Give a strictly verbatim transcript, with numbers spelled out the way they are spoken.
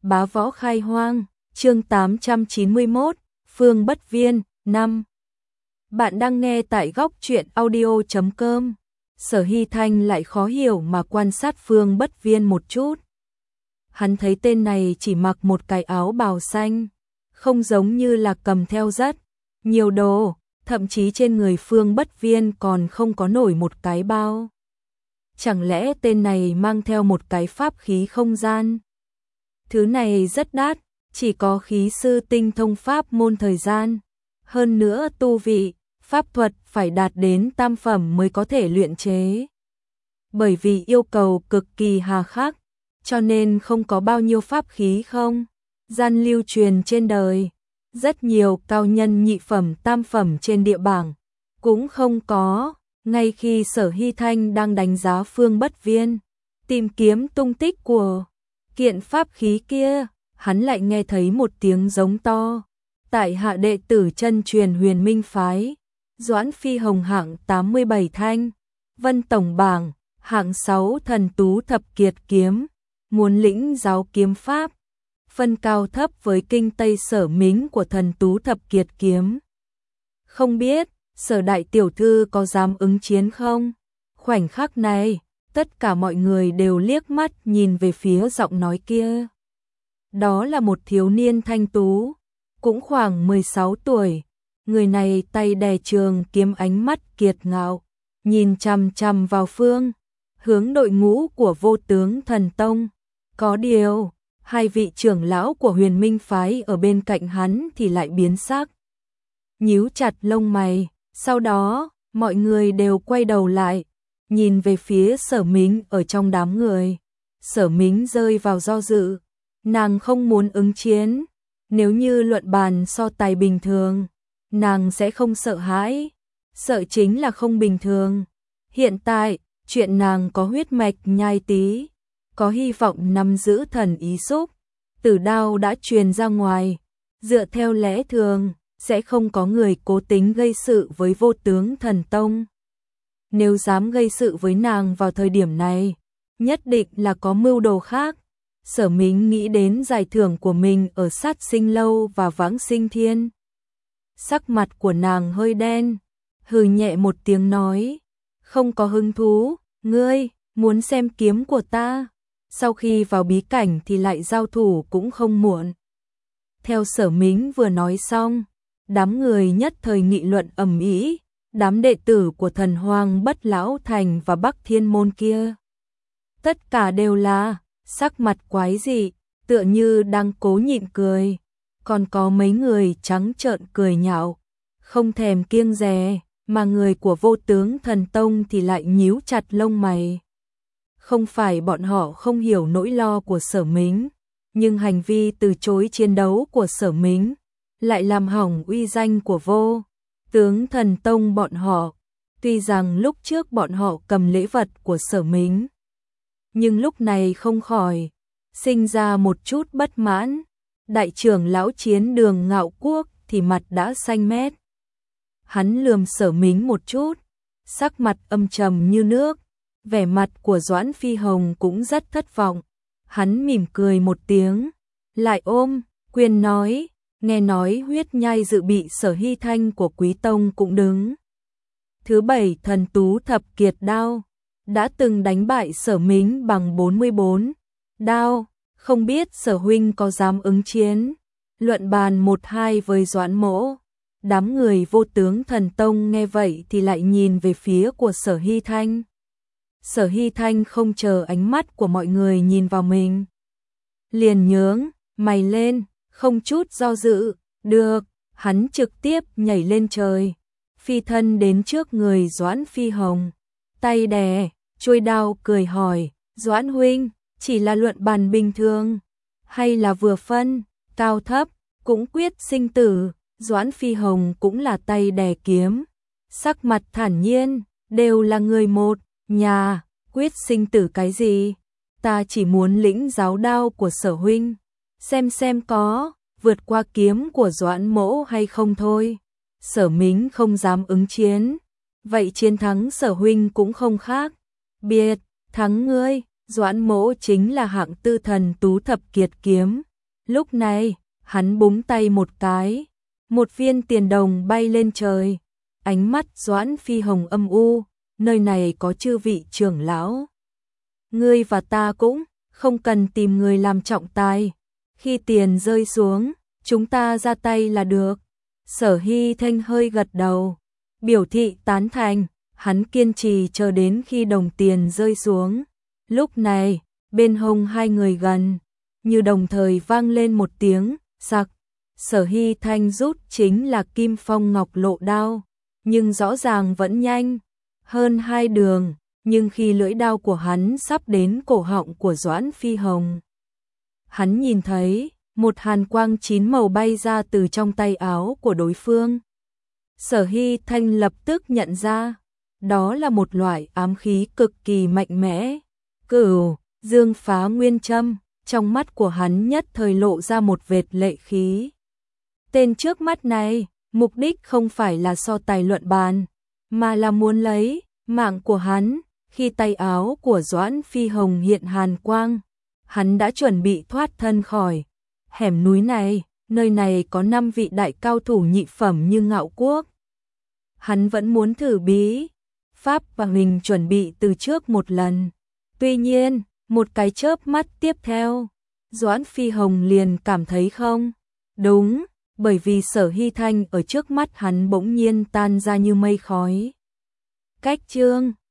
Bá võ khai hoang, chương tám trăm chín mươi mốt, Phương Bất Viên, năm. Bạn đang nghe tại góc truyện audio chấm com. Sở Hy Thanh lại khó hiểu mà quan sát Phương Bất Viên một chút. Hắn thấy tên này chỉ mặc một cái áo bào xanh, không giống như là cầm theo rất nhiều đồ, thậm chí trên người Phương Bất Viên còn không có nổi một cái bao. Chẳng lẽ tên này mang theo một cái pháp khí không gian? Thứ này rất đắt, chỉ có khí sư tinh thông pháp môn thời gian. Hơn nữa tu vị, pháp thuật phải đạt đến tam phẩm mới có thể luyện chế. Bởi vì yêu cầu cực kỳ hà khắc, cho nên không có bao nhiêu pháp khí không gian lưu truyền trên đời. Rất nhiều cao nhân nhị phẩm tam phẩm trên địa bảng cũng không có. Ngay khi Sở Hy Thanh đang đánh giá Phương Bất Viên, tìm kiếm tung tích của kiện pháp khí kia, hắn lại nghe thấy một tiếng giống to. Tại hạ đệ tử chân truyền Huyền Minh phái, Doãn Phi Hồng hạng tám mươi bảy thanh, Vân tổng bảng, hạng sáu thần tú thập kiệt kiếm, muốn lĩnh giáo kiếm pháp, phân cao thấp với kinh Tây Sở Mính của thần tú thập kiệt kiếm. Không biết Sở đại tiểu thư có dám ứng chiến không? Khoảnh khắc này, tất cả mọi người đều liếc mắt nhìn về phía giọng nói kia. Đó là một thiếu niên thanh tú, cũng khoảng mười sáu tuổi. Người này tay đè trường kiếm, ánh mắt kiệt ngạo, nhìn chằm chằm vào phương hướng đội ngũ của Vô Tướng Thần Tông. Có điều, hai vị trưởng lão của Huyền Minh phái ở bên cạnh hắn thì lại biến sắc, nhíu chặt lông mày. Sau đó, mọi người đều quay đầu lại, nhìn về phía Sở Mính ở trong đám người. Sở Mính rơi vào do dự, nàng không muốn ứng chiến. Nếu như luận bàn so tài bình thường, nàng sẽ không sợ hãi, sợ chính là không bình thường. Hiện tại, chuyện nàng có huyết mạch nhai tí, có hy vọng nắm giữ thần ý xúc, tử đao đã truyền ra ngoài. Dựa theo lẽ thường, sẽ không có người cố tình gây sự với Vô Tướng Thần Tông. Nếu dám gây sự với nàng vào thời điểm này, nhất định là có mưu đồ khác. Sở Mính nghĩ đến giải thưởng của mình ở Sát Sinh Lâu và Vãng Sinh Thiên. Sắc mặt của nàng hơi đen, hừ nhẹ một tiếng nói, không có hứng thú. Ngươi muốn xem kiếm của ta, sau khi vào bí cảnh thì lại giao thủ cũng không muộn. Theo Sở Mính vừa nói xong, đám người nhất thời nghị luận ầm ĩ. Đám đệ tử của Thần Hoang Bất Lão Thành và Bắc Thiên Môn kia, tất cả đều là sắc mặt quái dị, tựa như đang cố nhịn cười. Còn có mấy người trắng trợn cười nhạo, không thèm kiêng dè, mà người của Vô Tướng Thần Tông thì lại nhíu chặt lông mày. Không phải bọn họ không hiểu nỗi lo của Sở Mính, nhưng hành vi từ chối chiến đấu của Sở Mính lại làm hỏng uy danh của Vô Tướng Thần Tông bọn họ. Tuy rằng lúc trước bọn họ cầm lễ vật của Sở Mính, nhưng lúc này không khỏi sinh ra một chút bất mãn. Đại trưởng lão Chiến Đường Ngạo Quốc thì mặt đã xanh mét. Hắn lườm Sở Mính một chút, sắc mặt âm trầm như nước. Vẻ mặt của Doãn Phi Hồng cũng rất thất vọng. Hắn mỉm cười một tiếng, lại ôm quyền nói, nghe nói huyết nhai dự bị Sở Hy Thanh của Quý Tông cũng đứng thứ bảy thần tú thập kiệt đao, đã từng đánh bại Sở Mính bằng bốn mươi bốn đao. Không biết Sở huynh có dám ứng chiến, luận bàn một hai với Doãn mỗ. Đám người Vô Tướng Thần Tông nghe vậy thì lại nhìn về phía của Sở Hy Thanh. Sở Hy Thanh không chờ ánh mắt của mọi người nhìn vào mình, liền nhướng mày lên, không chút do dự. Được. Hắn trực tiếp nhảy lên trời, phi thân đến trước người Doãn Phi Hồng, tay đè chuôi đao, cười hỏi, Doãn huynh, chỉ là luận bàn bình thường, hay là vừa phân cao thấp cũng quyết sinh tử? Doãn Phi Hồng cũng là tay đè kiếm, sắc mặt thản nhiên, đều là người một nhà, quyết sinh tử cái gì? Ta chỉ muốn lĩnh giáo đao của Sở huynh, xem xem có vượt qua kiếm của Doãn mỗ hay không thôi. Sở Mính không dám ứng chiến, vậy chiến thắng Sở huynh cũng không khác biệt thắng ngươi. Doãn mỗ chính là hạng tư thần tú thập kiệt kiếm, Lúc này, hắn búng tay một cái, một viên tiền đồng bay lên trời. Ánh mắt Doãn Phi Hồng âm u, nơi này có chư vị trưởng lão. Ngươi và ta cũng không cần tìm người làm trọng tài. Khi tiền rơi xuống, chúng ta ra tay là được. Sở Hy Thanh hơi gật đầu, biểu thị tán thành, hắn kiên trì chờ đến khi đồng tiền rơi xuống. Lúc này, bên hông hai người gần, như đồng thời vang lên một tiếng, sặc. Sở Hy Thanh rút chính là Kim Phong Ngọc Lộ đao, nhưng rõ ràng vẫn nhanh hơn hai đường, nhưng khi lưỡi đao của hắn sắp đến cổ họng của Doãn Phi Hồng, hắn nhìn thấy một hàn quang chín màu bay ra từ trong tay áo của đối phương. Sở Hy Thanh lập tức nhận ra, đó là một loại ám khí cực kỳ mạnh mẽ. Cửu Dương Phá Nguyên Châm, trong mắt của hắn nhất thời lộ ra một vệt lệ khí. Tên trước mắt này, mục đích không phải là so tài luận bàn, mà là muốn lấy mạng của hắn. Khi tay áo của Doãn Phi Hồng hiện hàn quang, hắn đã chuẩn bị thoát thân khỏi hẻm núi này. Nơi này có năm vị đại cao thủ nhị phẩm như Ngạo Quốc. Hắn vẫn muốn thử bí pháp và mình chuẩn bị từ trước một lần. Tuy nhiên, một cái chớp mắt tiếp theo, Doãn Phi Hồng liền cảm thấy không đúng, bởi vì Sở Hy Thanh ở trước mắt hắn bỗng nhiên tan ra như mây khói. Cách chương